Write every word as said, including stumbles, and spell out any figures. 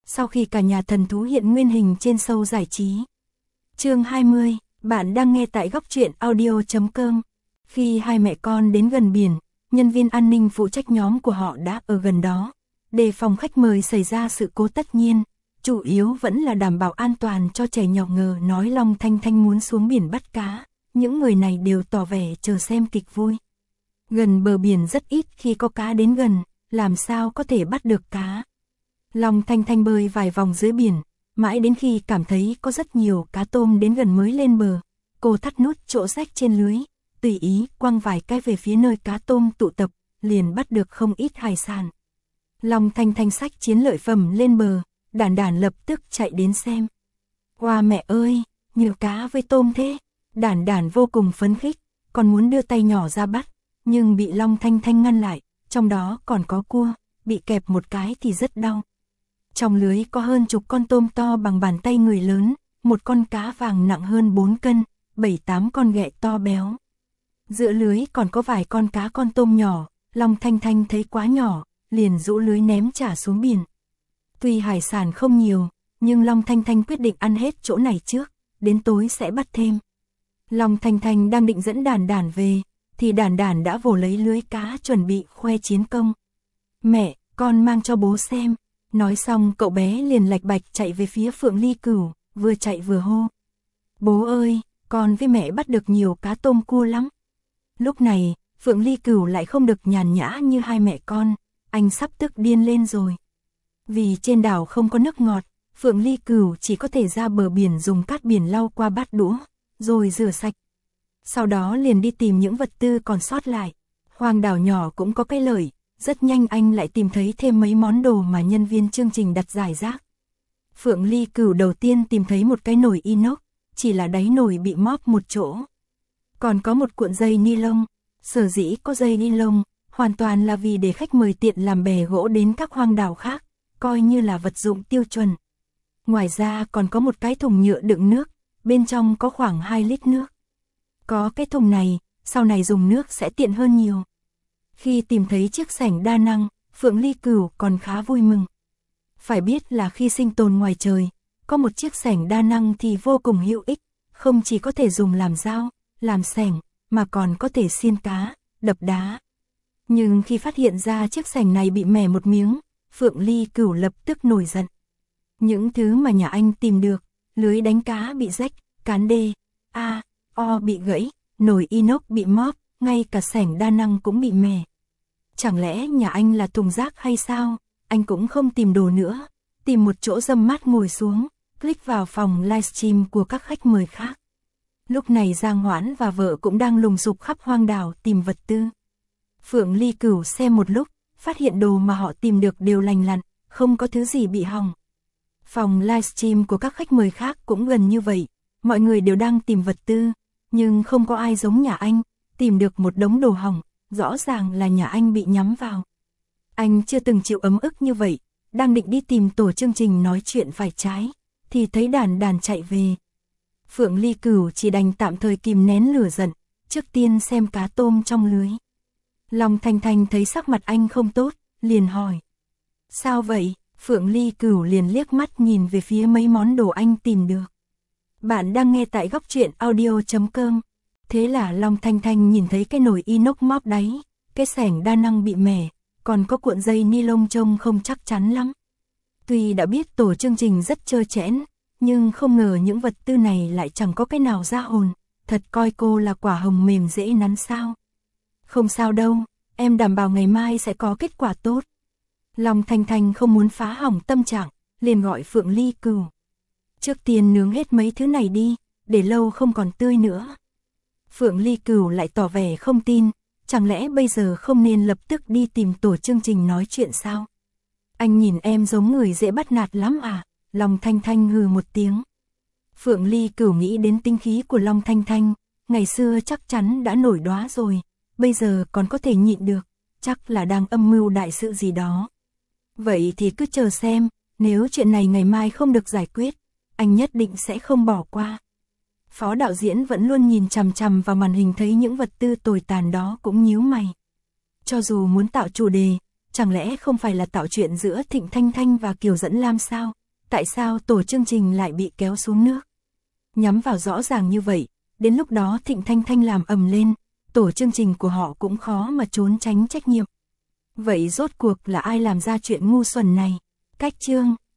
sau khi cả nhà thần thú hiện nguyên hình trên show giải trí. Chương hai mươi, bạn đang nghe tại góc truyện audio chấm com. Khi hai mẹ con đến gần biển, nhân viên an ninh phụ trách nhóm của họ đã ở gần đó, đề phòng khách mời xảy ra sự cố. Tất nhiên, chủ yếu vẫn là đảm bảo an toàn cho trẻ nhỏ. Ngờ nói Long Thanh Thanh muốn xuống biển bắt cá, những người này đều tỏ vẻ chờ xem kịch vui. Gần bờ biển rất ít khi có cá đến gần, làm sao có thể bắt được cá. Long Thanh Thanh bơi vài vòng dưới biển, mãi đến khi cảm thấy có rất nhiều cá tôm đến gần mới lên bờ. Cô thắt nút chỗ rách trên lưới, tùy ý quăng vài cái về phía nơi cá tôm tụ tập, liền bắt được không ít hải sản. Long Thanh Thanh xách chiến lợi phẩm lên bờ, Đản Đản lập tức chạy đến xem. Wow mẹ ơi, nhiều cá với tôm thế. Đản Đản vô cùng phấn khích, còn muốn đưa tay nhỏ ra bắt, nhưng bị Long Thanh Thanh ngăn lại, trong đó còn có cua, bị kẹp một cái thì rất đau. Trong lưới có hơn chục con tôm to bằng bàn tay người lớn, một con cá vàng nặng hơn bốn cân, bảy tám con ghẹ to béo. Giữa lưới còn có vài con cá con tôm nhỏ, Long Thanh Thanh thấy quá nhỏ, liền rũ lưới ném trả xuống biển. Tuy hải sản không nhiều, nhưng Long Thanh Thanh quyết định ăn hết chỗ này trước, đến tối sẽ bắt thêm. Long Thanh Thanh đang định dẫn Đản Đản về, thì Đản Đản đã vồ lấy lưới cá chuẩn bị khoe chiến công. Mẹ, con mang cho bố xem. Nói xong cậu bé liền lạch bạch chạy về phía Phượng Ly Cửu, vừa chạy vừa hô. Bố ơi, con với mẹ bắt được nhiều cá tôm cua lắm. Lúc này, Phượng Ly Cửu lại không được nhàn nhã như hai mẹ con, anh sắp tức điên lên rồi. Vì trên đảo không có nước ngọt, Phượng Ly Cửu chỉ có thể ra bờ biển dùng cát biển lau qua bát đũa, rồi rửa sạch. Sau đó liền đi tìm những vật tư còn sót lại. Hoang đảo nhỏ cũng có cái lợi, rất nhanh anh lại tìm thấy thêm mấy món đồ mà nhân viên chương trình đặt rải rác. Phượng Ly Cửu đầu tiên tìm thấy một cái nồi inox, chỉ là đáy nồi bị móp một chỗ. Còn có một cuộn dây ni lông, sở dĩ có dây ni lông, hoàn toàn là vì để khách mời tiện làm bè gỗ đến các hoang đảo khác, coi như là vật dụng tiêu chuẩn. Ngoài ra còn có một cái thùng nhựa đựng nước, bên trong có khoảng hai lít nước. Có cái thùng này, sau này dùng nước sẽ tiện hơn nhiều. Khi tìm thấy chiếc xẻng đa năng, Phượng Ly Cửu còn khá vui mừng. Phải biết là khi sinh tồn ngoài trời, có một chiếc xẻng đa năng thì vô cùng hữu ích, không chỉ có thể dùng làm dao, làm xẻng, mà còn có thể xiên cá, đập đá. Nhưng khi phát hiện ra chiếc xẻng này bị mẻ một miếng, Phượng Ly Cửu lập tức nổi giận. Những thứ mà nhà anh tìm được, lưới đánh cá bị rách, cán đê, a, o bị gãy, nồi inox bị móp, ngay cả xẻng đa năng cũng bị mẻ. Chẳng lẽ nhà anh là thùng rác hay sao? Anh cũng không tìm đồ nữa, tìm một chỗ râm mát ngồi xuống, click vào phòng livestream của các khách mời khác. Lúc này Giang Hoãn và vợ cũng đang lùng sục khắp hoang đảo tìm vật tư. Phượng Ly Cửu xem một lúc, phát hiện đồ mà họ tìm được đều lành lặn, không có thứ gì bị hỏng. Phòng livestream của các khách mời khác cũng gần như vậy, mọi người đều đang tìm vật tư, nhưng không có ai giống nhà anh, tìm được một đống đồ hỏng, rõ ràng là nhà anh bị nhắm vào. Anh chưa từng chịu ấm ức như vậy, đang định đi tìm tổ chương trình nói chuyện phải trái, thì thấy Đản Đản chạy về. Phượng Ly Cửu chỉ đành tạm thời kìm nén lửa giận, trước tiên xem cá tôm trong lưới. Long Thanh Thanh thấy sắc mặt anh không tốt, liền hỏi. Sao vậy? Phượng Ly Cửu liền liếc mắt nhìn về phía mấy món đồ anh tìm được. Bạn đang nghe tại góc truyện audio chấm com. Thế là Long Thanh Thanh nhìn thấy cái nồi inox móp đáy, cái xẻng đa năng bị mẻ, còn có cuộn dây ni lông trông không chắc chắn lắm. Tuy đã biết tổ chương trình rất trơ trẽn, nhưng không ngờ những vật tư này lại chẳng có cái nào ra hồn, thật coi cô là quả hồng mềm dễ nắn sao. Không sao đâu, em đảm bảo ngày mai sẽ có kết quả tốt. Long Thanh Thanh không muốn phá hỏng tâm trạng, liền gọi Phượng Ly Cửu. Trước tiên nướng hết mấy thứ này đi, để lâu không còn tươi nữa. Phượng Ly Cửu lại tỏ vẻ không tin, chẳng lẽ bây giờ không nên lập tức đi tìm tổ chương trình nói chuyện sao? Anh nhìn em giống người dễ bắt nạt lắm à? Long Thanh Thanh hừ một tiếng. Phượng Ly Cửu nghĩ đến tinh khí của Long Thanh Thanh, ngày xưa chắc chắn đã nổi đóa rồi, bây giờ còn có thể nhịn được, chắc là đang âm mưu đại sự gì đó. Vậy thì cứ chờ xem, nếu chuyện này ngày mai không được giải quyết, anh nhất định sẽ không bỏ qua. Phó đạo diễn vẫn luôn nhìn chằm chằm vào màn hình, thấy những vật tư tồi tàn đó cũng nhíu mày. Cho dù muốn tạo chủ đề, chẳng lẽ không phải là tạo chuyện giữa Thịnh Thanh Thanh và Kiều Dẫn Lam sao? Tại sao tổ chương trình lại bị kéo xuống nước? Nhắm vào rõ ràng như vậy, đến lúc đó Thịnh Thanh Thanh làm ầm lên, tổ chương trình của họ cũng khó mà trốn tránh trách nhiệm. Vậy rốt cuộc là ai làm ra chuyện ngu xuẩn này? Cách chương